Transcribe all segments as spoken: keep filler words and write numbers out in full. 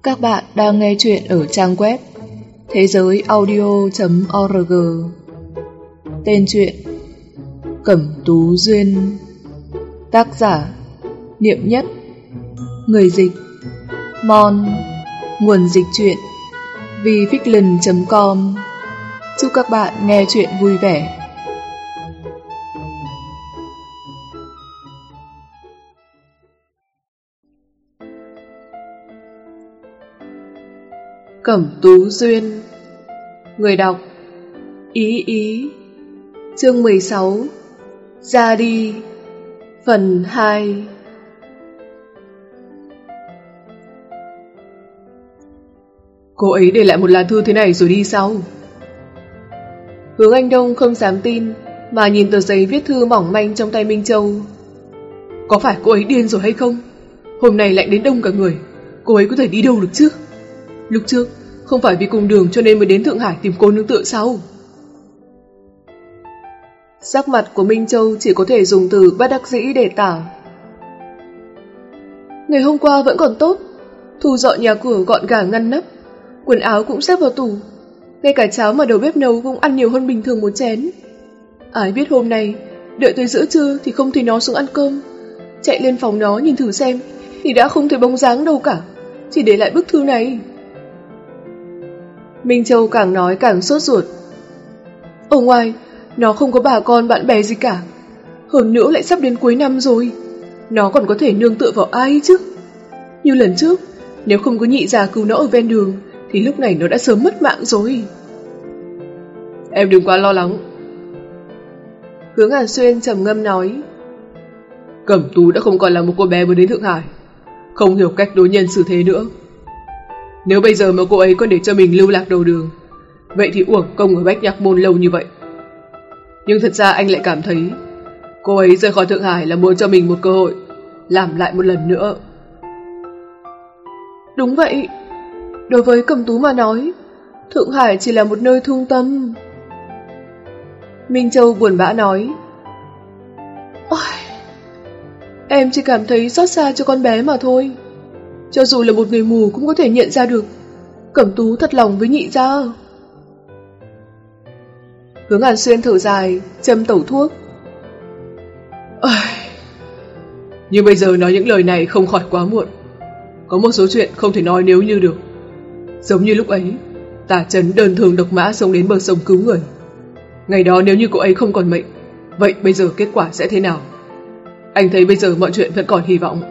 Các bạn đang nghe chuyện ở trang web thế giới audio chấm org. Tên truyện Cẩm Tú Duyên. Tác giả Niệm Nhất. Người dịch Mon. Nguồn dịch truyện vificland chấm com. Chúc các bạn nghe chuyện vui vẻ. Cẩm Tú Duyên. Người đọc Ý Ý. Chương mười sáu. Ra đi. Phần hai. Cô ấy để lại một lá thư thế này rồi đi sao? Hướng Anh Đông không dám tin mà nhìn tờ giấy viết thư mỏng manh trong tay Minh Châu. Có phải cô ấy điên rồi hay không? Hôm nay lạnh đến đông cả người, cô ấy có thể đi đâu được chứ? Lúc trước không phải vì cùng đường cho nên mới đến Thượng Hải tìm cô nương tựa sao? Sắc mặt của Minh Châu chỉ có thể dùng từ bất đắc dĩ để tả. Ngày hôm qua vẫn còn tốt, thu dọn nhà cửa gọn gàng ngăn nắp, quần áo cũng xếp vào tủ, ngay cả cháo mà đầu bếp nấu cũng ăn nhiều hơn bình thường một chén. Ai biết hôm nay đợi tới giữa trưa thì không thấy nó xuống ăn cơm. Chạy lên phòng nó nhìn thử xem thì đã không thấy bóng dáng đâu cả, chỉ để lại bức thư này. Minh Châu càng nói càng sốt ruột. Ở ngoài nó không có bà con bạn bè gì cả, hơn nữa lại sắp đến cuối năm rồi, nó còn có thể nương tựa vào ai chứ? Như lần trước, nếu không có nhị già cứu nó ở ven đường thì lúc này nó đã sớm mất mạng rồi. Em đừng quá lo lắng. Hướng Hàn Xuyên trầm ngâm nói. Cẩm Tú đã không còn là một cô bé mới đến Thượng Hải, không hiểu cách đối nhân xử thế nữa. Nếu bây giờ mà cô ấy còn để cho mình lưu lạc đầu đường, vậy thì uổng công ở Bách Nhạc Môn lâu như vậy. Nhưng thật ra anh lại cảm thấy cô ấy rời khỏi Thượng Hải là muốn cho mình một cơ hội làm lại một lần nữa. Đúng vậy, đối với Cẩm Tú mà nói, Thượng Hải chỉ là một nơi thương tâm. Minh Châu buồn bã nói. Ôi, em chỉ cảm thấy xót xa cho con bé mà thôi. Cho dù là một người mù cũng có thể nhận ra được Cẩm Tú thật lòng với nhị gia. Hướng Hàn Xuyên thở dài, châm tẩu thuốc. Ôi, nhưng bây giờ nói những lời này không khỏi quá muộn. Có một số chuyện không thể nói nếu như được. Giống như lúc ấy Tả Trấn đơn thương độc mã xông đến bờ sông cứu người. Ngày đó nếu như cô ấy không còn mệnh, vậy bây giờ kết quả sẽ thế nào? Anh thấy bây giờ mọi chuyện vẫn còn hy vọng.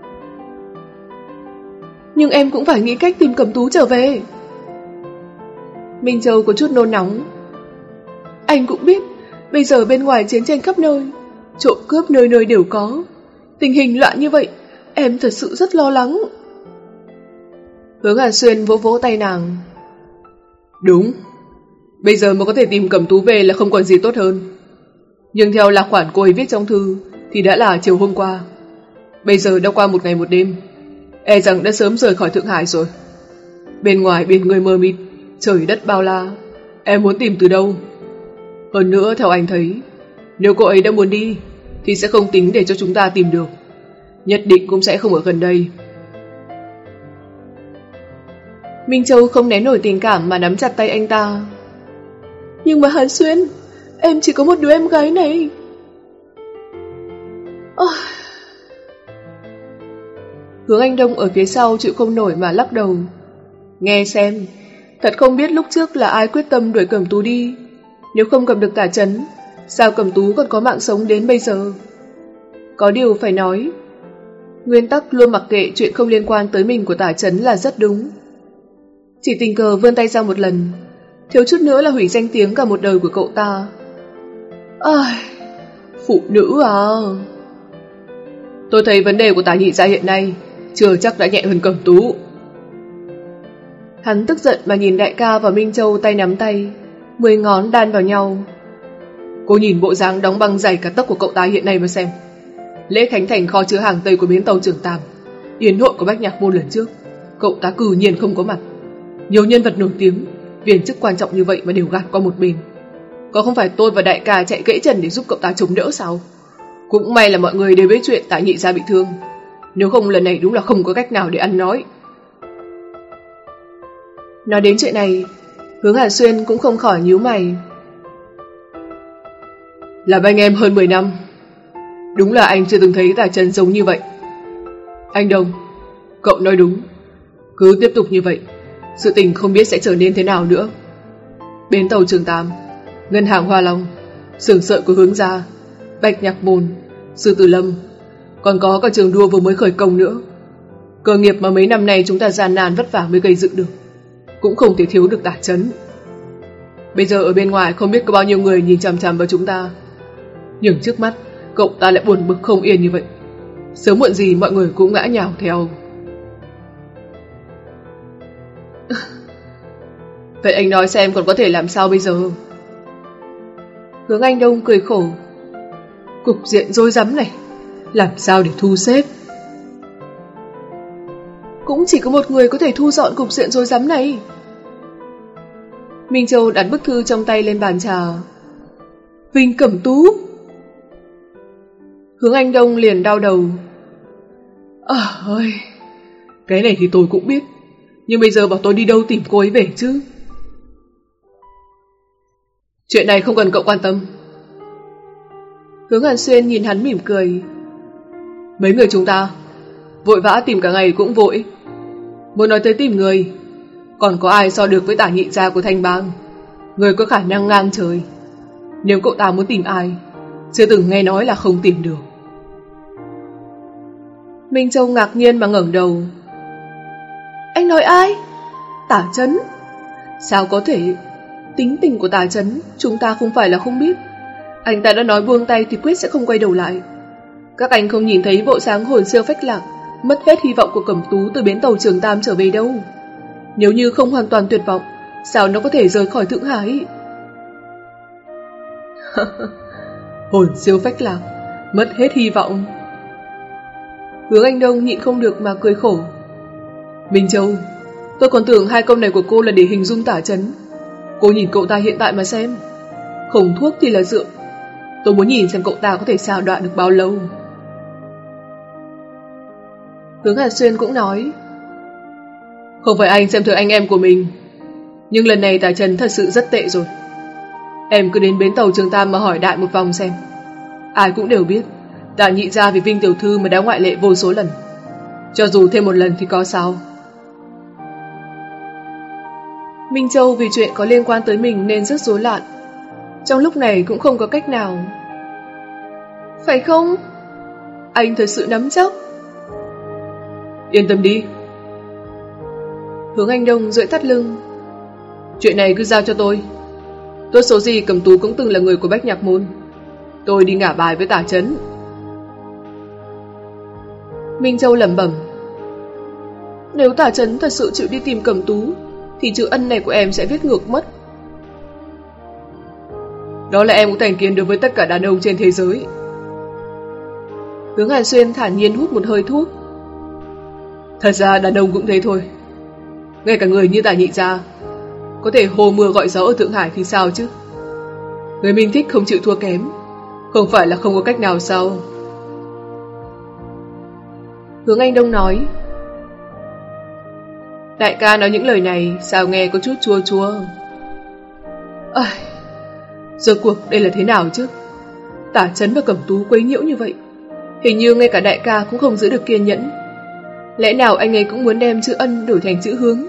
Nhưng em cũng phải nghĩ cách tìm Cẩm Tú trở về. Minh Châu có chút nôn nóng. Anh cũng biết bây giờ bên ngoài chiến tranh khắp nơi, trộm cướp nơi nơi đều có. Tình hình loạn như vậy, em thật sự rất lo lắng. Hướng Hàn Xuyên vỗ vỗ tay nàng. Đúng, bây giờ mà có thể tìm Cẩm Tú về là không còn gì tốt hơn. Nhưng theo lạc khoản cô ấy viết trong thư thì đã là chiều hôm qua. Bây giờ đã qua một ngày một đêm, e rằng đã sớm rời khỏi Thượng Hải rồi. Bên ngoài biển người mờ mịt, trời đất bao la, em muốn tìm từ đâu? Hơn nữa theo anh thấy, nếu cô ấy đã muốn đi thì sẽ không tính để cho chúng ta tìm được, nhất định cũng sẽ không ở gần đây. Minh Châu không nén nổi tình cảm mà nắm chặt tay anh ta. Nhưng mà Hàn Xuyên, em chỉ có một đứa em gái này. Oh. Hướng Anh Đông ở phía sau chịu không nổi mà lắc đầu. Nghe xem, thật không biết lúc trước là ai quyết tâm đuổi Cẩm Tú đi. Nếu không cầm được Tả Trấn, sao Cẩm Tú còn có mạng sống đến bây giờ? Có điều phải nói, nguyên tắc luôn mặc kệ chuyện không liên quan tới mình của Tả Trấn là rất đúng. Chỉ tình cờ vươn tay ra một lần, thiếu chút nữa là hủy danh tiếng cả một đời của cậu ta. Ai, phụ nữ à. Tôi thấy vấn đề của Tả nhị gia hiện nay chưa chắc đã nhẹ hơn Cẩm Tú. Hắn tức giận mà nhìn đại ca và Minh Châu tay nắm tay, mười ngón đan vào nhau. Cô nhìn bộ dáng đóng băng dày cả tóc của cậu ta hiện nay mà xem. Lễ khánh thành kho chứa hàng Tây của bến tàu Trường Tam, yến hội của Bách Nhạc Môn lần trước, cậu ta cừ nhiên không có mặt. Nhiều nhân vật nổi tiếng, viên chức quan trọng như vậy mà đều gạt qua một bên. Có không phải tôi và đại ca chạy gãy chân để giúp cậu ta chống đỡ sao? Cũng may là mọi người đều biết chuyện Tả nhị gia bị thương, nếu không lần này đúng là không có cách nào để ăn nói. Nói đến chuyện này, Hướng Hàn Xuyên cũng không khỏi nhíu mày. Làm anh em hơn mười năm, đúng là anh chưa từng thấy Tả Trấn giống như vậy. Anh Đông, cậu nói đúng. Cứ tiếp tục như vậy, sự tình không biết sẽ trở nên thế nào nữa. Bến tàu Trường Tam, ngân hàng Hoa Long, xưởng sợi của Hướng gia, Bạch Nhạc Môn, Sư Tử Lâm, còn có cả trường đua vừa mới khởi công nữa. Cơ nghiệp mà mấy năm nay chúng ta gian nan vất vả mới gây dựng được, cũng không thể thiếu được Tả Trấn. Bây giờ ở bên ngoài không biết có bao nhiêu người nhìn chằm chằm vào chúng ta, nhưng trước mắt cậu ta lại buồn bực không yên như vậy. Sớm muộn gì mọi người cũng ngã nhào theo. Vậy anh nói xem còn có thể làm sao bây giờ? Hướng Anh Đông cười khổ. Cục diện rối rắm này, làm sao để thu xếp? Cũng chỉ có một người có thể thu dọn cục diện rối rắm này. Minh Châu đặt bức thư trong tay lên bàn trà. Huỳnh Cẩm Tú. Hướng Anh Đông liền đau đầu. À ơi, cái này thì tôi cũng biết, nhưng bây giờ bảo tôi đi đâu tìm cô ấy về chứ? Chuyện này không cần cậu quan tâm. Hướng Hàn Xuyên nhìn hắn mỉm cười. Mấy người chúng ta vội vã tìm cả ngày cũng vội. Muốn nói tới tìm người, còn có ai so được với Tả nhị gia của Thanh Bang, người có khả năng ngang trời. Nếu cậu ta muốn tìm ai, chưa từng nghe nói là không tìm được. Minh Châu ngạc nhiên mà ngẩng đầu. Anh nói ai? Tả Trấn? Sao có thể? Tính tình của Tả Trấn chúng ta không phải là không biết. Anh ta đã nói buông tay thì quyết sẽ không quay đầu lại. Các anh không nhìn thấy bộ sáng hồn siêu phách lạc, mất hết hy vọng của Cẩm Tú từ bến tàu Trường Tam trở về đâu. Nếu như không hoàn toàn tuyệt vọng, sao nó có thể rời khỏi Thượng Hải? Hồn siêu phách lạc, mất hết hy vọng. Hướng Anh Đông nhịn không được mà cười khổ. Minh Châu, tôi còn tưởng hai câu này của cô là để hình dung Tả Trấn. Cô nhìn cậu ta hiện tại mà xem. Không thuốc thì là rượu. Tôi muốn nhìn xem cậu ta có thể sao đoạn được bao lâu. Hướng Hàn Xuyên cũng nói. Không phải anh xem thường anh em của mình, nhưng lần này Tả Trấn thật sự rất tệ rồi. Em cứ đến bến tàu Trường Tam mà hỏi đại một vòng xem. Ai cũng đều biết Tả nhị gia vì Vinh tiểu thư mà đã ngoại lệ vô số lần. Cho dù thêm một lần thì có sao? Minh Châu vì chuyện có liên quan tới mình nên rất rối loạn. Trong lúc này cũng không có cách nào. Phải không? Anh thật sự nắm chắc. Yên tâm đi. Hướng Anh Đông duỗi thắt lưng. Chuyện này cứ giao cho tôi. Tốt số gì Cẩm Tú cũng từng là người của Bách Nhạc Môn. Tôi đi ngả bài với Tả Trấn. Minh Châu lẩm bẩm. Nếu Tả Trấn thật sự chịu đi tìm Cẩm Tú thì chữ ân này của em sẽ viết ngược mất. Đó là em cũng thành kiến đối với tất cả đàn ông trên thế giới. Hướng Hàn Xuyên thản nhiên hút một hơi thuốc. Thật ra đàn ông cũng thế thôi. Ngay cả người như Tả nhị gia có thể hồ mưa gọi gió ở Thượng Hải thì sao chứ? Người mình thích không chịu thua kém, không phải là không có cách nào sao? Hướng Anh Đông nói. Đại ca nói những lời này sao nghe có chút chua chua. À, rốt cuộc đây là thế nào chứ? Tả Trấn và Cẩm Tú quấy nhiễu như vậy, hình như ngay cả đại ca cũng không giữ được kiên nhẫn. Lẽ nào anh ấy cũng muốn đem chữ ân đổi thành chữ hướng?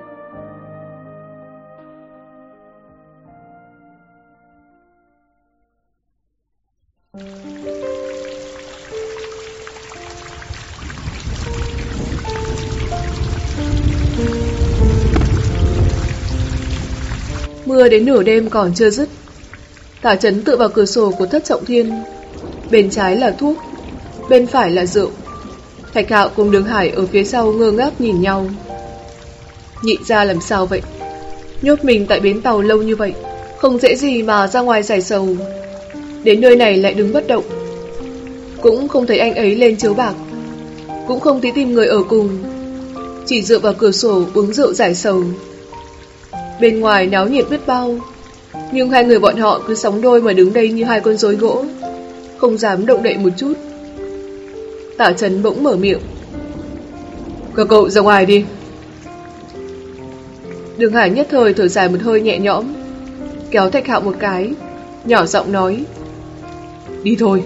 Mưa đến nửa đêm còn chưa dứt. Tả Trấn tựa vào cửa sổ của Thất Trọng Thiên. Bên trái là thuốc, bên phải là rượu. Thạch Hạo cùng Đường Hải ở phía sau ngơ ngác nhìn nhau. Nhị gia làm sao vậy? Nhốt mình tại bến tàu lâu như vậy, không dễ gì mà ra ngoài giải sầu. Đến nơi này lại đứng bất động. Cũng không thấy anh ấy lên chiếu bạc, cũng không thấy tìm người ở cùng, chỉ dựa vào cửa sổ uống rượu giải sầu. Bên ngoài náo nhiệt biết bao, nhưng hai người bọn họ cứ sóng đôi mà đứng đây như hai con rối gỗ, không dám động đậy một chút. Tả Trấn bỗng mở miệng. Các cậu ra ngoài đi. Đường Hải nhất thời thở dài một hơi nhẹ nhõm, kéo Thạch Hạo một cái, nhỏ giọng nói: đi thôi.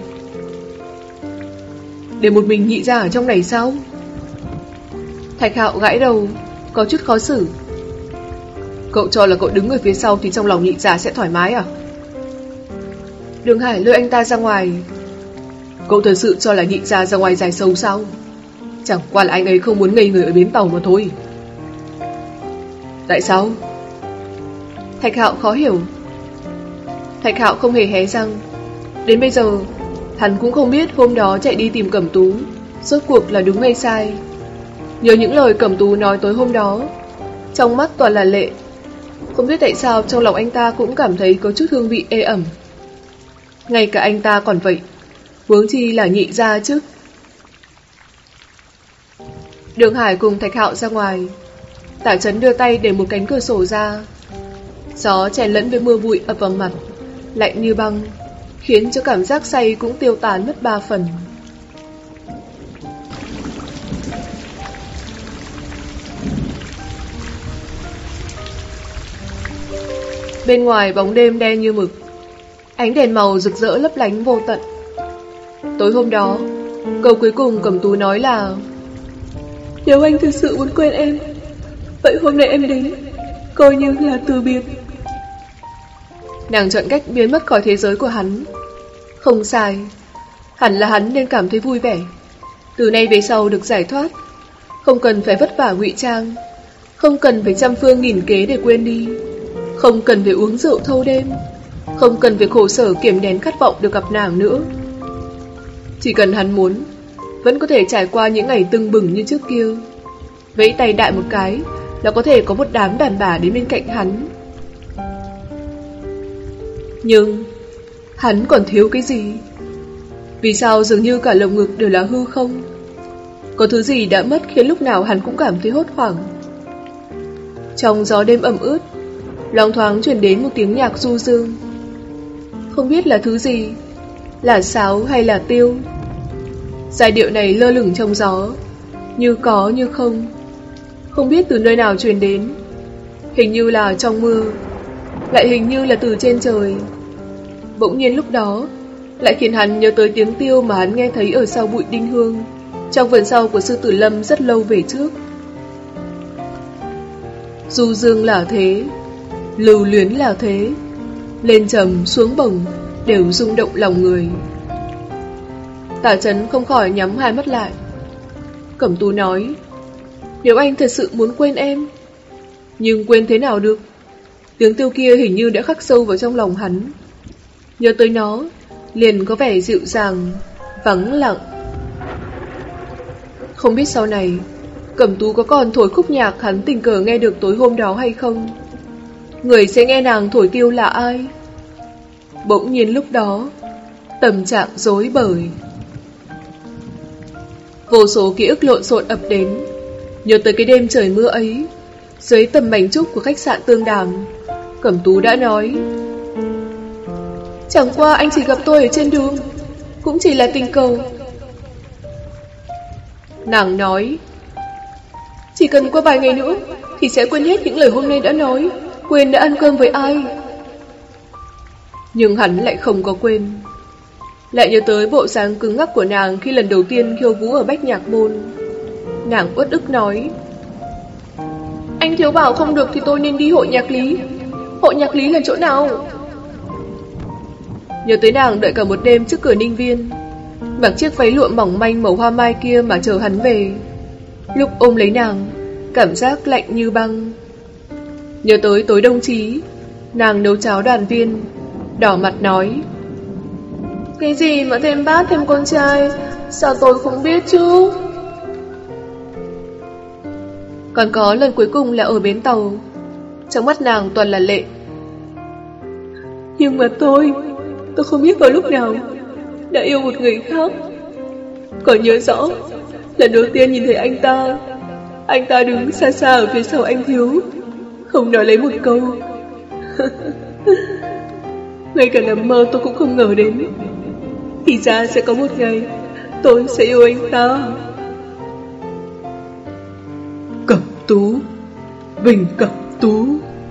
Để một mình nhị ra ở trong này sao? Thạch Hạo gãi đầu, có chút khó xử. Cậu cho là cậu đứng ở phía sau thì trong lòng nhị già sẽ thoải mái à? Đường Hải lôi anh ta ra ngoài. Cậu thật sự cho là nhị già ra ngoài dài sâu sao? Chẳng qua là anh ấy không muốn ngây người ở bến tàu mà thôi. Tại sao? Thạch Hạo khó hiểu. Thạch Hạo không hề hé răng. Đến bây giờ hắn cũng không biết hôm đó chạy đi tìm Cẩm Tú rốt cuộc là đúng hay sai. Nhớ những lời Cẩm Tú nói tối hôm đó, trong mắt toàn là lệ. Không biết tại sao trong lòng anh ta cũng cảm thấy có chút hương vị ê ẩm. Ngay cả anh ta còn vậy, huống chi là nhị gia chứ. Đường Hải cùng Thạch Hạo ra ngoài. Tả Chấn đưa tay để một cánh cửa sổ ra. Gió chèn lẫn với mưa bụi ập vào mặt, lạnh như băng, khiến cho cảm giác say cũng tiêu tán mất ba phần. Bên ngoài bóng đêm đen như mực, ánh đèn màu rực rỡ lấp lánh vô tận. Tối hôm đó, câu cuối cùng Cẩm Tú nói là: nếu anh thực sự muốn quên em, vậy hôm nay em đến coi như là từ biệt. Nàng chọn cách biến mất khỏi thế giới của hắn. Không sai, hẳn là hắn nên cảm thấy vui vẻ. Từ nay về sau được giải thoát, không cần phải vất vả ngụy trang, không cần phải trăm phương nghìn kế để quên đi, không cần phải uống rượu thâu đêm, không cần phải khổ sở kiềm nén khát vọng được gặp nàng nữa. Chỉ cần hắn muốn, vẫn có thể trải qua những ngày tưng bừng như trước kia. Vẫy tay đại một cái là có thể có một đám đàn bà đến bên cạnh hắn. Nhưng hắn còn thiếu cái gì? Vì sao dường như cả lồng ngực đều là hư không? Có thứ gì đã mất khiến lúc nào hắn cũng cảm thấy hốt hoảng. Trong gió đêm ẩm ướt, loáng thoáng truyền đến một tiếng nhạc du dương. Không biết là thứ gì, là sáo hay là tiêu. Giai điệu này lơ lửng trong gió, như có như không, không biết từ nơi nào truyền đến. Hình như là trong mưa, lại hình như là từ trên trời. Bỗng nhiên lúc đó lại khiến hắn nhớ tới tiếng tiêu mà hắn nghe thấy ở sau bụi đinh hương, trong vườn sau của Sư Tử Lâm rất lâu về trước. Du dương là thế, lưu luyến là thế, lên trầm xuống bổng đều rung động lòng người. Tả Chấn không khỏi nhắm hai mắt lại. Cẩm Tú nói: nếu anh thật sự muốn quên em, nhưng quên thế nào được? Tiếng tiêu kia hình như đã khắc sâu vào trong lòng hắn. Nhớ tới nó, liền có vẻ dịu dàng, vắng lặng. Không biết sau này Cẩm Tú có còn thổi khúc nhạc hắn tình cờ nghe được tối hôm đó hay không? Người sẽ nghe nàng thổi tiêu là ai? Bỗng nhiên lúc đó, tâm trạng rối bời. Vô số ký ức lộn xộn ập đến. Nhớ tới cái đêm trời mưa ấy, dưới tầm bánh trúc của khách sạn Tương Đàm, Cẩm Tú đã nói: chẳng qua anh chỉ gặp tôi ở trên đường, cũng chỉ là tình cờ. Nàng nói: chỉ cần qua vài ngày nữa thì sẽ quên hết những lời hôm nay đã nói, quên đã ăn cơm với ai. Nhưng hắn lại không có quên. Lại nhớ tới bộ dáng cứng ngắc của nàng khi lần đầu tiên khiêu vũ ở Bách Nhạc Môn. Nàng uất ức nói: anh thiếu bảo không được thì tôi nên đi hội nhạc lý. Hội nhạc lý là chỗ nào? Nhớ tới nàng đợi cả một đêm trước cửa Ninh Viên, mặc chiếc váy lụa mỏng manh màu hoa mai kia mà chờ hắn về. Lúc ôm lấy nàng, cảm giác lạnh như băng. Nhớ tới tối đông chí, nàng nấu cháo đoàn viên, đỏ mặt nói: cái gì mà thêm bát thêm con trai, sao tôi không biết chứ? Còn có lần cuối cùng là ở bến tàu, trong mắt nàng toàn là lệ. Nhưng mà tôi, tôi không biết vào lúc nào đã yêu một người khác. Còn nhớ rõ, lần đầu tiên nhìn thấy anh ta, anh ta đứng xa xa ở phía sau anh Thiếu, không nói lấy một câu. Ngay cả nằm mơ tôi cũng không ngờ đến, thì ra sẽ có một ngày tôi sẽ yêu anh ta. Cẩm Tú, Bình Cẩm tú.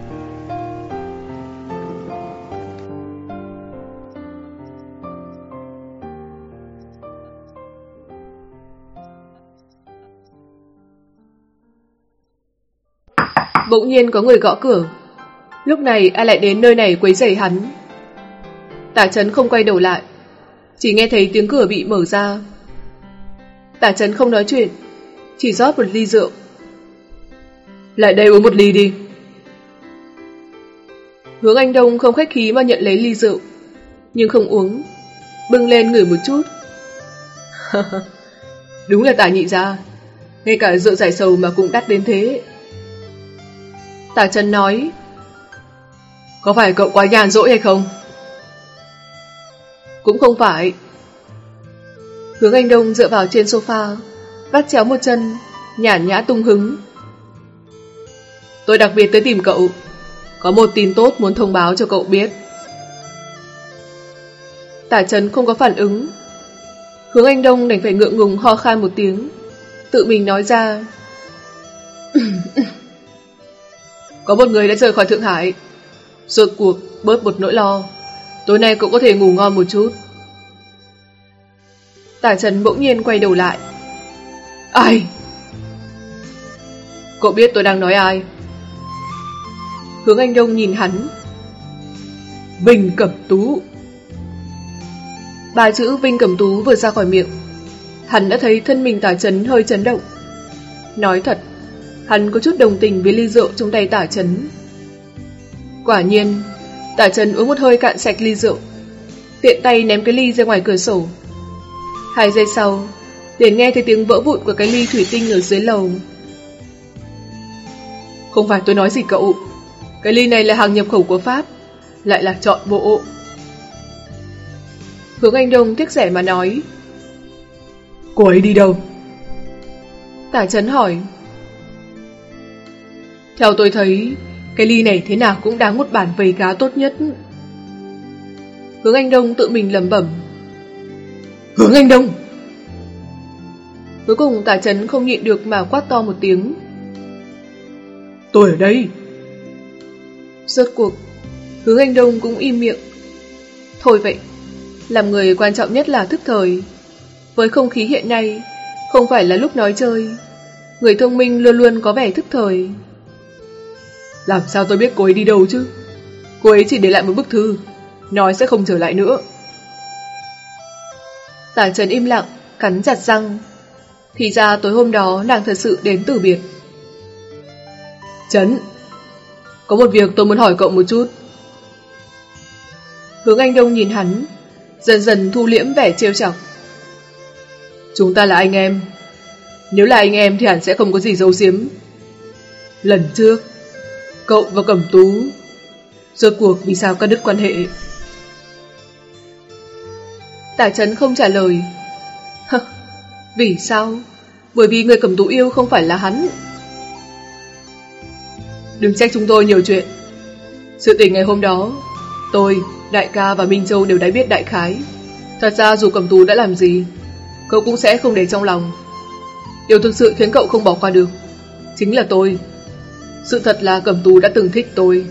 Bỗng nhiên có người gõ cửa. Lúc này ai lại đến nơi này quấy rầy hắn? Tả Chấn không quay đầu lại, chỉ nghe thấy tiếng cửa bị mở ra. Tả Chấn không nói chuyện, chỉ rót một ly rượu. Lại đây uống một ly đi. Hướng Anh Đông không khách khí mà nhận lấy ly rượu, nhưng không uống, bưng lên ngửi một chút. Đúng là Tả nhị gia, ngay cả rượu giải sầu mà cũng đắt đến thế. Tả Chấn nói, có phải cậu quá nhàn rỗi hay không? Cũng không phải. Hướng Anh Đông dựa vào trên sofa, vắt chéo một chân, nhàn nhã tung hứng. Tôi đặc biệt tới tìm cậu, có một tin tốt muốn thông báo cho cậu biết. Tả Chấn không có phản ứng. Hướng Anh Đông đành phải ngượng ngùng ho khan một tiếng, tự mình nói ra. Có một người đã rời khỏi Thượng Hải, rốt cuộc bớt một nỗi lo, tối nay cậu có thể ngủ ngon một chút. Tả Chấn bỗng nhiên quay đầu lại. Ai? Cậu biết tôi đang nói ai? Hướng Anh Đông nhìn hắn. Vinh Cẩm Tú. Ba chữ Vinh Cẩm Tú vừa ra khỏi miệng, hắn đã thấy thân mình Tả Chấn hơi chấn động. Nói thật, hắn có chút đồng tình với ly rượu trong tay Tả Chấn. Quả nhiên, Tả Chấn uống một hơi cạn sạch ly rượu, tiện tay ném cái ly ra ngoài cửa sổ. Hai giây sau, liền nghe thấy tiếng vỡ vụn của cái ly thủy tinh ở dưới lầu. Không phải tôi nói gì cậu, cái ly này là hàng nhập khẩu của Pháp, lại là trọn bộ. Hướng Anh Đông tiếc rẻ mà nói. Cô ấy đi đâu? Tả Chấn hỏi. Theo tôi thấy, cái ly này thế nào cũng đáng một bản vầy cá tốt nhất. Hướng Anh Đông tự mình lẩm bẩm. Hướng Anh Đông! Cuối cùng Tả Chấn không nhịn được mà quát to một tiếng. Tôi ở đây! Rốt cuộc, Hướng Anh Đông cũng im miệng. Thôi vậy, làm người quan trọng nhất là thức thời. Với không khí hiện nay, không phải là lúc nói chơi. Người thông minh luôn luôn có vẻ thức thời. Làm sao tôi biết cô ấy đi đâu chứ? Cô ấy chỉ để lại một bức thư, nói sẽ không trở lại nữa. Tả Chấn im lặng, cắn chặt răng. Thì ra tối hôm đó nàng thật sự đến từ biệt. Chấn, có một việc tôi muốn hỏi cậu một chút. Hướng Anh Đông nhìn hắn, dần dần thu liễm vẻ trêu chọc. Chúng ta là anh em. Nếu là anh em thì hẳn sẽ không có gì giấu giếm. Lần trước, cậu và Cẩm Tú rốt cuộc vì sao cắt đứt quan hệ? Tả Chấn không trả lời. Vì sao? Bởi vì người Cẩm Tú yêu không phải là hắn. Đừng trách chúng tôi nhiều chuyện. Sự tình ngày hôm đó, tôi, đại ca và Minh Châu đều đã biết đại khái. Thật ra dù Cẩm Tú đã làm gì, cậu cũng sẽ không để trong lòng. Điều thực sự khiến cậu không bỏ qua được chính là tôi. Sự thật là Cẩm Tú đã từng thích tôi.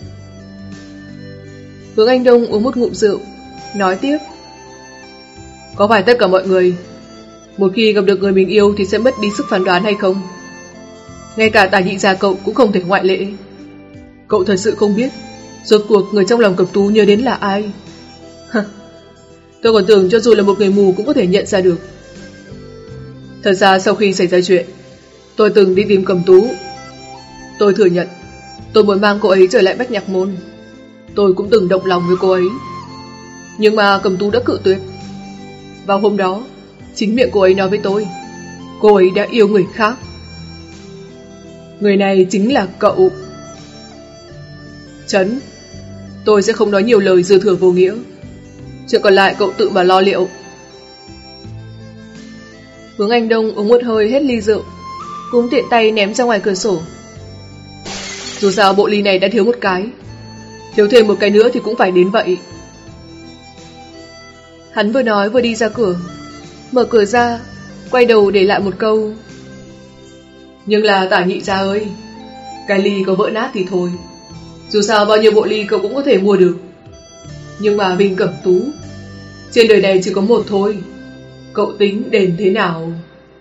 Hướng Anh Đông uống một ngụm rượu, nói tiếp. Có phải tất cả mọi người một khi gặp được người mình yêu thì sẽ mất đi sức phán đoán hay không? Ngay cả Tả nhị gia cậu cũng không thể ngoại lệ. Cậu thật sự không biết rốt cuộc người trong lòng Cẩm Tú nhớ đến là ai. Tôi còn tưởng cho dù là một người mù cũng có thể nhận ra được. Thật ra sau khi xảy ra chuyện, tôi từng đi tìm Cẩm Tú. Tôi thừa nhận tôi muốn mang cô ấy trở lại Bách Nhạc Môn. Tôi cũng từng động lòng với cô ấy, nhưng mà Cẩm Tú đã cự tuyệt. Vào hôm đó, chính miệng cô ấy nói với tôi, cô ấy đã yêu người khác. Người này chính là cậu. Chấn, tôi sẽ không nói nhiều lời dư thừa vô nghĩa. Chuyện còn lại cậu tự mà lo liệu. Hướng Anh Đông uống một hơi hết ly rượu, cũng tiện tay ném ra ngoài cửa sổ. Dù sao bộ ly này đã thiếu một cái, thiếu thêm một cái nữa thì cũng phải đến vậy. Hắn vừa nói vừa đi ra cửa, mở cửa ra, quay đầu để lại một câu. Nhưng là Tả nhị gia ơi, Cái ly có vỡ nát thì thôi, dù sao bao nhiêu bộ ly cậu cũng có thể mua được. Nhưng mà Vinh Cẩm Tú, trên đời này chỉ có một thôi, cậu tính đền thế nào?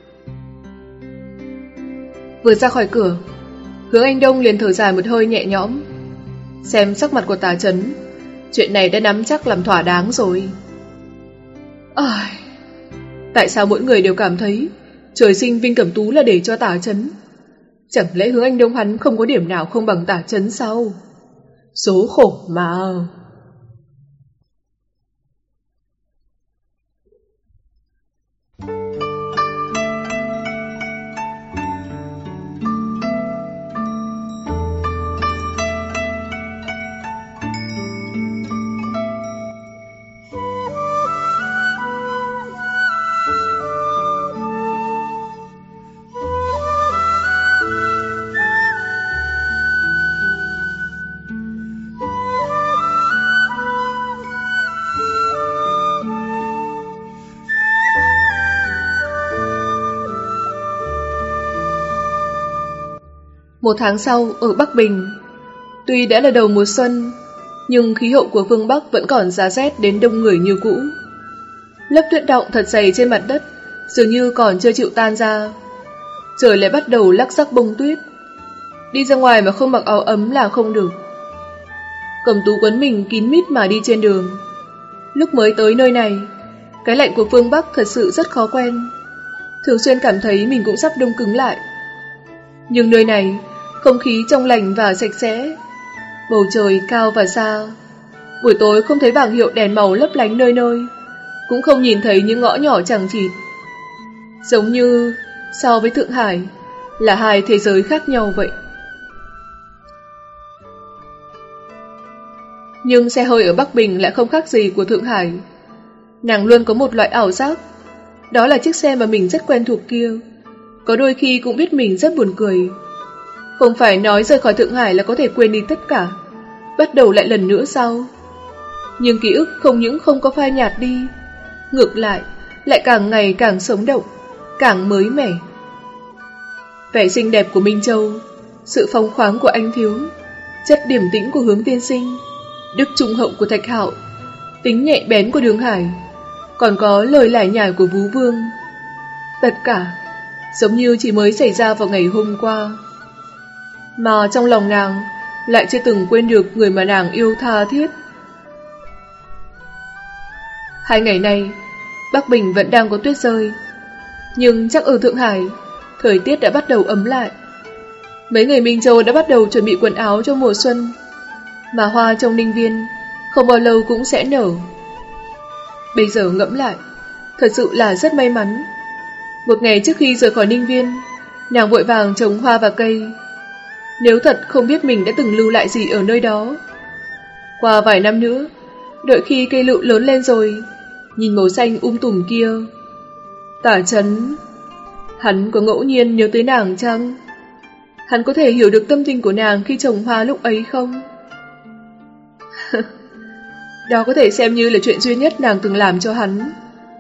Vừa ra khỏi cửa, Hướng Anh Đông liền thở dài một hơi nhẹ nhõm. Xem sắc mặt của Tả Chấn, chuyện này đã nắm chắc làm thỏa đáng rồi. À, tại sao mỗi người đều cảm thấy trời sinh Vinh Cẩm Tú là để cho Tả Chấn? Chẳng lẽ Hướng Anh Đông hắn không có điểm nào không bằng Tả Chấn sao? Số khổ mà. Một tháng sau, ở Bắc Bình, tuy đã là đầu mùa xuân, nhưng khí hậu của phương Bắc vẫn còn giá rét đến đông người như cũ. Lớp tuyết đọng thật dày trên mặt đất, dường như còn chưa chịu tan ra. Trời lại bắt đầu lắc rắc bông tuyết. Đi ra ngoài mà không mặc áo ấm là không được. Cẩm Tú quấn mình kín mít mà đi trên đường. Lúc mới tới nơi này, cái lạnh của phương Bắc thật sự rất khó quen. Thường xuyên cảm thấy mình cũng sắp đông cứng lại. Nhưng nơi này, không khí trong lành và sạch sẽ, bầu trời cao và xa. Buổi tối không thấy bảng hiệu đèn màu lấp lánh nơi nơi, cũng không nhìn thấy những ngõ nhỏ chằng chịt. Giống như so với Thượng Hải là hai thế giới khác nhau vậy. Nhưng xe hơi ở Bắc Bình lại không khác gì của Thượng Hải. Nàng luôn có một loại ảo giác, đó là chiếc xe mà mình rất quen thuộc kia, có đôi khi cũng biết mình rất buồn cười. Không phải nói rời khỏi Thượng Hải là có thể quên đi tất cả, bắt đầu lại lần nữa sao? Nhưng ký ức không những không có phai nhạt đi, ngược lại, lại càng ngày càng sống động, càng mới mẻ. Vẻ xinh đẹp của Minh Châu, sự phóng khoáng của anh Thiếu, chất điềm tĩnh của Hướng tiên sinh, đức trung hậu của Thạch Hạo, tính nhạy bén của Đường Hải, còn có lời lải nhải của Vú Vương. Tất cả giống như chỉ mới xảy ra vào ngày hôm qua. Mà trong lòng nàng lại chưa từng quên được người mà nàng yêu tha thiết. Hai ngày nay, Bắc Bình vẫn đang có tuyết rơi, nhưng chắc ở Thượng Hải, thời tiết đã bắt đầu ấm lại. Mấy người Minh Châu đã bắt đầu chuẩn bị quần áo cho mùa xuân, mà hoa trong Ninh Viên không bao lâu cũng sẽ nở. Bây giờ ngẫm lại, thật sự là rất may mắn. Một ngày trước khi rời khỏi Ninh Viên, nàng vội vàng trồng hoa và cây. Nếu thật không biết mình đã từng lưu lại gì ở nơi đó. Qua vài năm nữa, đợi khi cây lựu lớn lên rồi, nhìn màu xanh um tùm kia, Tả Chấn, hắn có ngẫu nhiên nhớ tới nàng chăng? Hắn có thể hiểu được tâm tình của nàng khi trồng hoa lúc ấy không? Đó có thể xem như là chuyện duy nhất nàng từng làm cho hắn.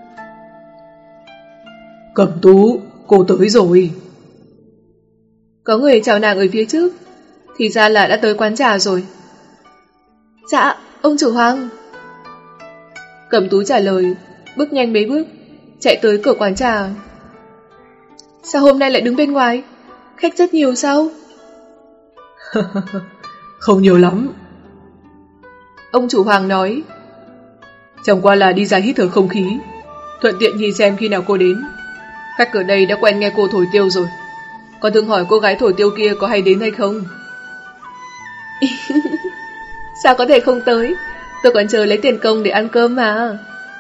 Cẩm Tú, cô tới rồi. Có người chào nàng ở phía trước, thì ra là đã tới quán trà rồi. Dạ, ông chủ Hoàng. Cẩm Tú trả lời, bước nhanh mấy bước, chạy tới cửa quán trà. Sao hôm nay lại đứng bên ngoài? Khách rất nhiều sao? Không nhiều lắm. Ông chủ Hoàng nói. Chẳng qua là đi ra hít thở không khí, thuận tiện nhìn xem khi nào cô đến. Khách ở đây đã quen nghe cô thổi tiêu rồi, còn thường hỏi cô gái thổi tiêu kia có hay đến hay không. Sao có thể không tới? Tôi còn chờ lấy tiền công để ăn cơm mà.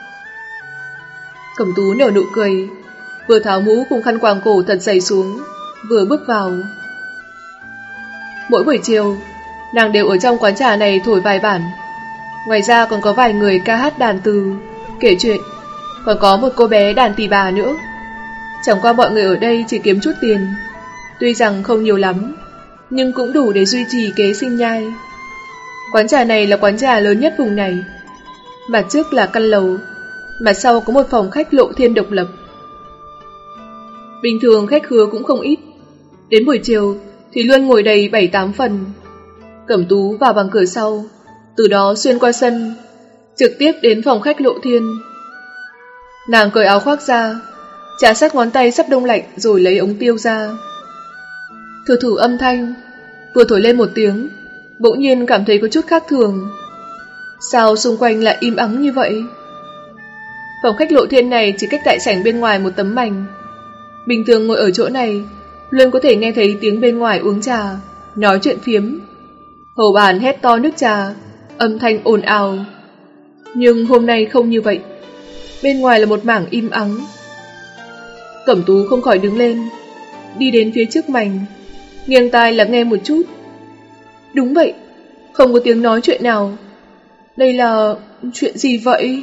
Cẩm Tú nở nụ cười, vừa tháo mũ cùng khăn quàng cổ thật dày xuống, vừa bước vào. Mỗi buổi chiều, nàng đều ở trong quán trà này thổi vài bản. Ngoài ra còn có vài người ca hát đàn từ, kể chuyện, còn có một cô bé đàn tỳ bà nữa. Chẳng qua mọi người ở đây chỉ kiếm chút tiền, tuy rằng không nhiều lắm, nhưng cũng đủ để duy trì kế sinh nhai. Quán trà này là quán trà lớn nhất vùng này. Mặt trước là căn lầu, mặt sau có một phòng khách lộ thiên độc lập. Bình thường khách khứa cũng không ít. Đến buổi chiều, thì luôn ngồi đầy bảy tám phần. Cẩm Tú vào bằng cửa sau, từ đó xuyên qua sân, trực tiếp đến phòng khách Lộ Thiên. Nàng cởi áo khoác ra, trà sát ngón tay sắp đông lạnh rồi lấy ống tiêu ra. Thử thử âm thanh, vừa thổi lên một tiếng, bỗng nhiên cảm thấy có chút khác thường. Sao xung quanh lại im ắng như vậy? Phòng khách Lộ Thiên này chỉ cách đại sảnh bên ngoài một tấm mành. Bình thường ngồi ở chỗ này, luôn có thể nghe thấy tiếng bên ngoài uống trà, nói chuyện phiếm. Hầu bàn hét to nước trà, âm thanh ồn ào. Nhưng hôm nay không như vậy. Bên ngoài là một mảng im ắng. Cẩm Tú không khỏi đứng lên, đi đến phía trước mành, nghiêng tai lắng nghe một chút. Đúng vậy, không có tiếng nói chuyện nào. Đây là chuyện gì vậy?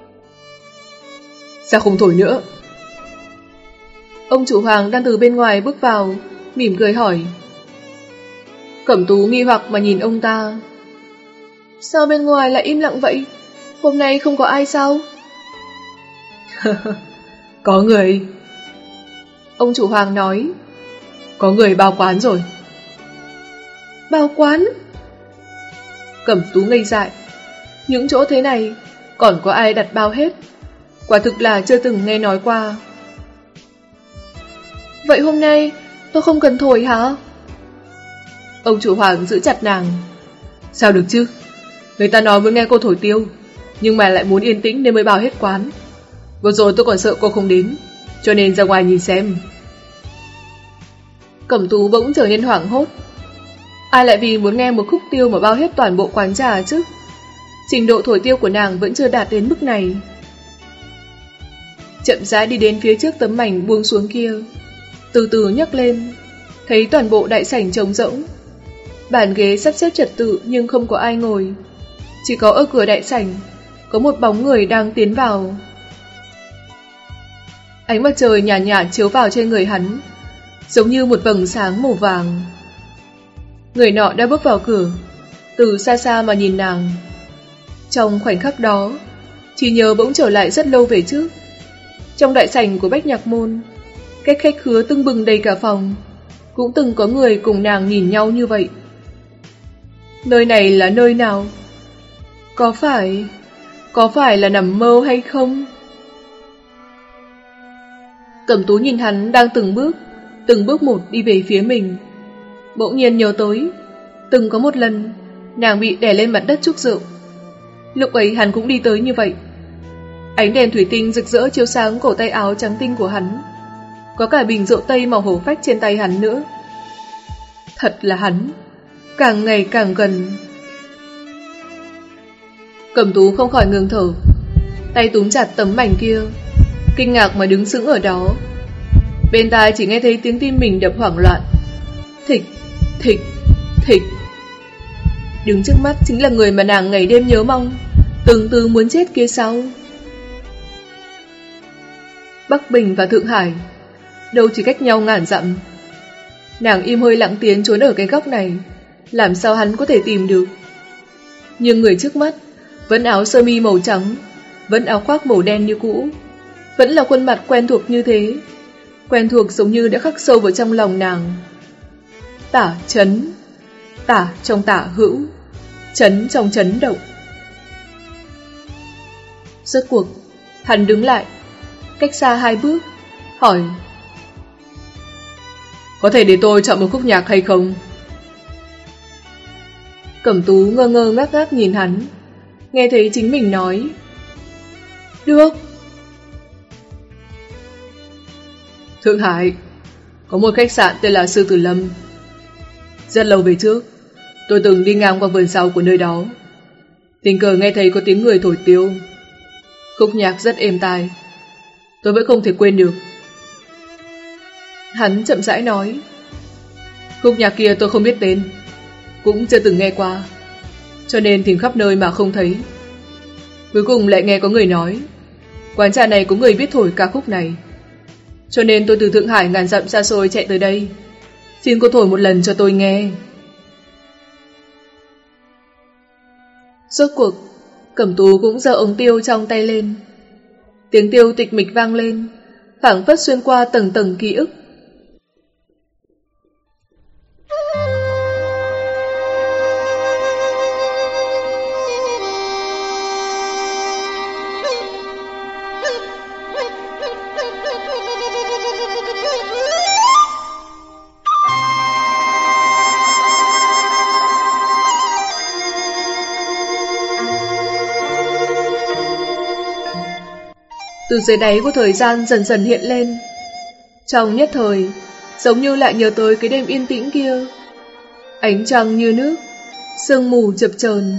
Sao không thổi nữa? Ông chủ Hoàng đang từ bên ngoài bước vào, mỉm cười hỏi. Cẩm Tú nghi hoặc mà nhìn ông ta. Sao bên ngoài lại im lặng vậy? Hôm nay không có ai sao? Có người. Ông chủ Hoàng nói. Có người bao quán rồi. Bao quán? Cẩm Tú ngây dại. Những chỗ thế này còn có ai đặt bao hết? Quả thực là chưa từng nghe nói qua. Vậy hôm nay tôi không cần thổi hả? Ông chủ Hoàng giữ chặt nàng. Sao được chứ? Người ta nói muốn nghe cô thổi tiêu, nhưng mà lại muốn yên tĩnh nên mới bao hết quán. Vừa rồi tôi còn sợ cô không đến, cho nên ra ngoài nhìn xem. Cẩm Tú bỗng trở nên hoảng hốt. Ai lại vì muốn nghe một khúc tiêu mà bao hết toàn bộ quán trà chứ? Trình độ thổi tiêu của nàng vẫn chưa đạt đến mức này. Chậm rãi đi đến phía trước tấm mảnh buông xuống kia, từ từ nhấc lên, thấy toàn bộ đại sảnh trống rỗng. Bàn ghế sắp xếp trật tự nhưng không có ai ngồi. Chỉ có ở cửa đại sảnh có một bóng người đang tiến vào. Ánh mặt trời nhạt nhạt chiếu vào trên người hắn, giống như một vầng sáng màu vàng. Người nọ đã bước vào cửa, từ xa xa mà nhìn nàng. Trong khoảnh khắc đó, trí nhớ bỗng trở lại rất lâu về trước. Trong đại sảnh của Bách Nhạc Môn, cách khách khứa tưng bừng đầy cả phòng, cũng từng có người cùng nàng nhìn nhau như vậy. Nơi này là nơi nào? Có phải... Có phải là nằm mơ hay không? Cẩm Tú nhìn hắn đang từng bước, từng bước một đi về phía mình. Bỗng nhiên nhớ tới, từng có một lần, nàng bị đè lên mặt đất trúc rượu. Lúc ấy hắn cũng đi tới như vậy. Ánh đèn thủy tinh rực rỡ chiếu sáng cổ tay áo trắng tinh của hắn. Có cả bình rượu tây màu hổ phách trên tay hắn nữa. Thật là hắn, càng ngày càng gần. Cẩm Tú không khỏi ngừng thở, tay túm chặt tấm mảnh kia, kinh ngạc mà đứng sững ở đó. Bên tai chỉ nghe thấy tiếng tim mình đập hoảng loạn. Thịch, thịch, thịch. Đứng trước mắt chính là người mà nàng ngày đêm nhớ mong, từng từ muốn chết kia sao? Bắc Bình và Thượng Hải đâu chỉ cách nhau ngàn dặm. Nàng im hơi lặng tiếng trốn ở cái góc này, làm sao hắn có thể tìm được? Nhưng người trước mắt vẫn áo sơ mi màu trắng, vẫn áo khoác màu đen như cũ, vẫn là khuôn mặt quen thuộc như thế, quen thuộc giống như đã khắc sâu vào trong lòng nàng. Tả chấn, tả trong tả hữu, chấn trong chấn động. Rốt cuộc, hắn đứng lại, cách xa hai bước, hỏi: Có thể để tôi chọn một khúc nhạc hay không? Cẩm Tú ngơ ngơ ngác ngác nhìn hắn, nghe thấy chính mình nói: Được. Thượng Hải có một khách sạn tên là Sư Tử Lâm. Rất lâu về trước, tôi từng đi ngang qua vườn sau của nơi đó, tình cờ nghe thấy có tiếng người thổi tiêu. Khúc nhạc rất êm tai, tôi vẫn không thể quên được. Hắn chậm rãi nói: Khúc nhạc kia tôi không biết tên, cũng chưa từng nghe qua, cho nên tìm khắp nơi mà không thấy. Cuối cùng lại nghe có người nói quán trà này có người biết thổi ca khúc này, cho nên tôi từ Thượng Hải ngàn dặm xa xôi chạy tới đây, xin cô thổi một lần cho tôi nghe. Rốt cuộc, Cẩm Tú cũng giơ ống tiêu trong tay lên. Tiếng tiêu tịch mịch vang lên, phảng phất xuyên qua tầng tầng ký ức. Từ dưới đáy của thời gian dần dần hiện lên. Trong nhất thời, giống như lại nhớ tới cái đêm yên tĩnh kia. Ánh trăng như nước, sương mù chập chờn.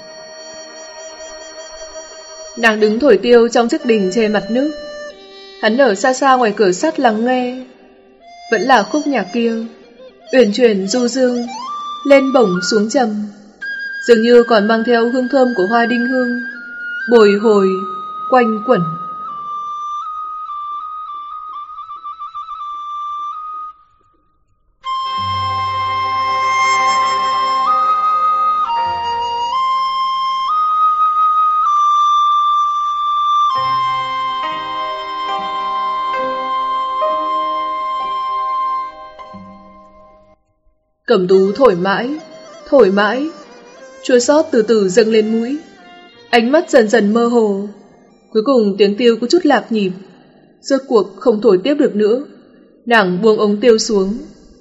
Nàng đứng thổi tiêu trong chiếc đình trên mặt nước. Hắn ở xa xa ngoài cửa sắt lắng nghe. Vẫn là khúc nhạc kia, uyển chuyển du dương, lên bổng xuống trầm, dường như còn mang theo hương thơm của hoa đinh hương, bồi hồi, quanh quẩn. Cẩm Tú thổi mãi, thổi mãi, chua xót từ từ dâng lên mũi, ánh mắt dần dần mơ hồ. Cuối cùng tiếng tiêu có chút lạc nhịp, rốt cuộc không thổi tiếp được nữa, nàng buông ống tiêu xuống.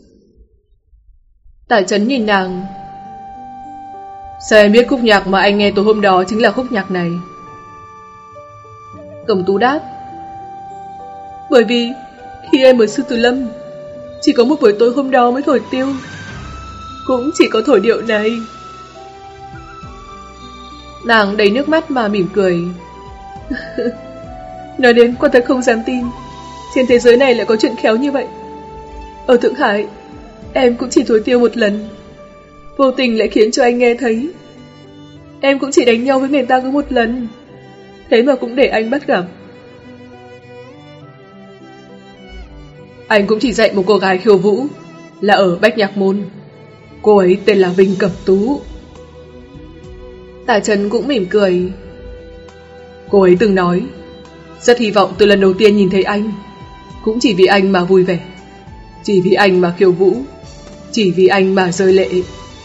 Tả Chấn nhìn nàng. Sao em biết khúc nhạc mà anh nghe tối hôm đó chính là khúc nhạc này? Cẩm Tú đáp. Bởi vì khi em ở Sư Tử Lâm, chỉ có một buổi tối hôm đó mới thổi tiêu, cũng chỉ có thổi điệu này. Nàng đầy nước mắt mà mỉm cười. Nói đến quả thật không dám tin, trên thế giới này lại có chuyện khéo như vậy. Ở Thượng Hải, em cũng chỉ thổi tiêu một lần, vô tình lại khiến cho anh nghe thấy. Em cũng chỉ đánh nhau với người ta có một lần, thế mà cũng để anh bắt gặp. Anh cũng chỉ dạy một cô gái khiêu vũ, là ở Bách Nhạc Môn. Cô ấy tên là Vinh Cẩm Tú. Tả Trấn cũng mỉm cười. Cô ấy từng nói, rất hy vọng từ lần đầu tiên nhìn thấy anh, cũng chỉ vì anh mà vui vẻ, chỉ vì anh mà khiêu vũ, chỉ vì anh mà rơi lệ.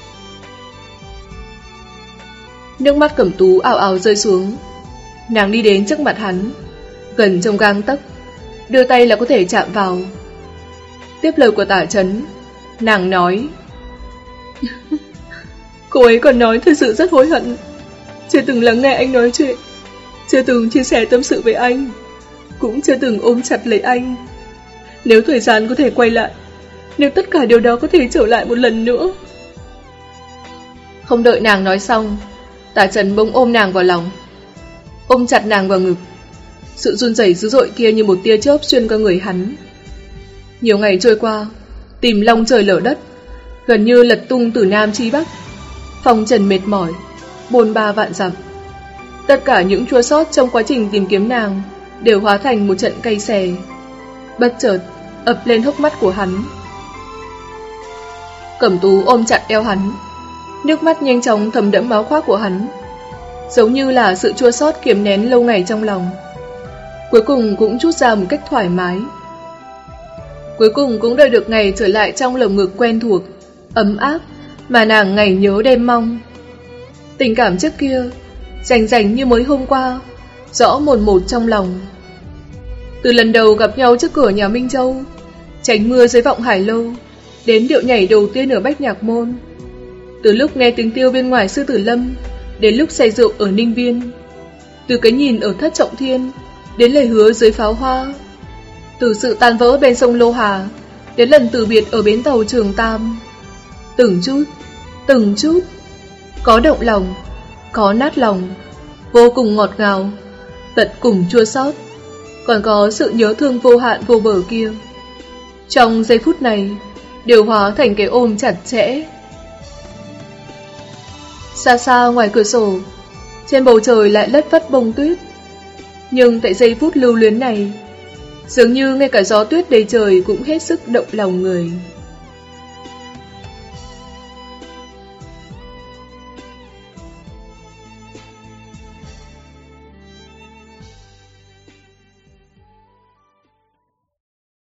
Nước mắt Cẩm Tú ào ào rơi xuống. Nàng đi đến trước mặt hắn, gần trong gang tấc, đưa tay là có thể chạm vào. Tiếp lời của Tả Trấn, nàng nói. Cô ấy còn nói thật sự rất hối hận, chưa từng lắng nghe anh nói chuyện, chưa từng chia sẻ tâm sự với anh, cũng chưa từng ôm chặt lấy anh. Nếu thời gian có thể quay lại, nếu tất cả điều đó có thể trở lại một lần nữa. Không đợi nàng nói xong, Tả Trấn bỗng ôm nàng vào lòng, ôm chặt nàng vào ngực. Sự run rẩy dữ dội kia như một tia chớp xuyên qua người hắn. Nhiều ngày trôi qua, tìm long trời lở đất, gần như lật tung từ Nam chí Bắc. Phong trần mệt mỏi, bôn ba vạn dặm. Tất cả những chua xót trong quá trình tìm kiếm nàng đều hóa thành một trận cay xè, bất chợt ập lên hốc mắt của hắn. Cẩm Tú ôm chặt eo hắn, nước mắt nhanh chóng thấm đẫm áo khoác của hắn, giống như là sự chua xót kiềm nén lâu ngày trong lòng, cuối cùng cũng trút ra một cách thoải mái. Cuối cùng cũng đợi được ngày trở lại trong lồng ngực quen thuộc, ấm áp mà nàng ngày nhớ đêm mong. Tình cảm trước kia rành rành như mới hôm qua, rõ mồn một trong lòng. Từ lần đầu gặp nhau trước cửa nhà Minh Châu, tránh mưa dưới vọng Hải Lâu, đến điệu nhảy đầu tiên ở Bách Nhạc Môn, từ lúc nghe tiếng tiêu bên ngoài Sư Tử Lâm đến lúc say rượu ở Ninh Viên, từ cái nhìn ở Thất Trọng Thiên đến lời hứa dưới pháo hoa, từ sự tan vỡ bên sông Lô Hà đến lần từ biệt ở bến tàu Trường Tam. Từng chút, từng chút, có động lòng, có nát lòng, vô cùng ngọt ngào, tận cùng chua xót, còn có sự nhớ thương vô hạn vô bờ kia. Trong giây phút này, đều hóa thành cái ôm chặt chẽ. Xa xa ngoài cửa sổ, trên bầu trời lại lất phất bông tuyết. Nhưng tại giây phút lưu luyến này, dường như ngay cả gió tuyết đầy trời cũng hết sức động lòng người.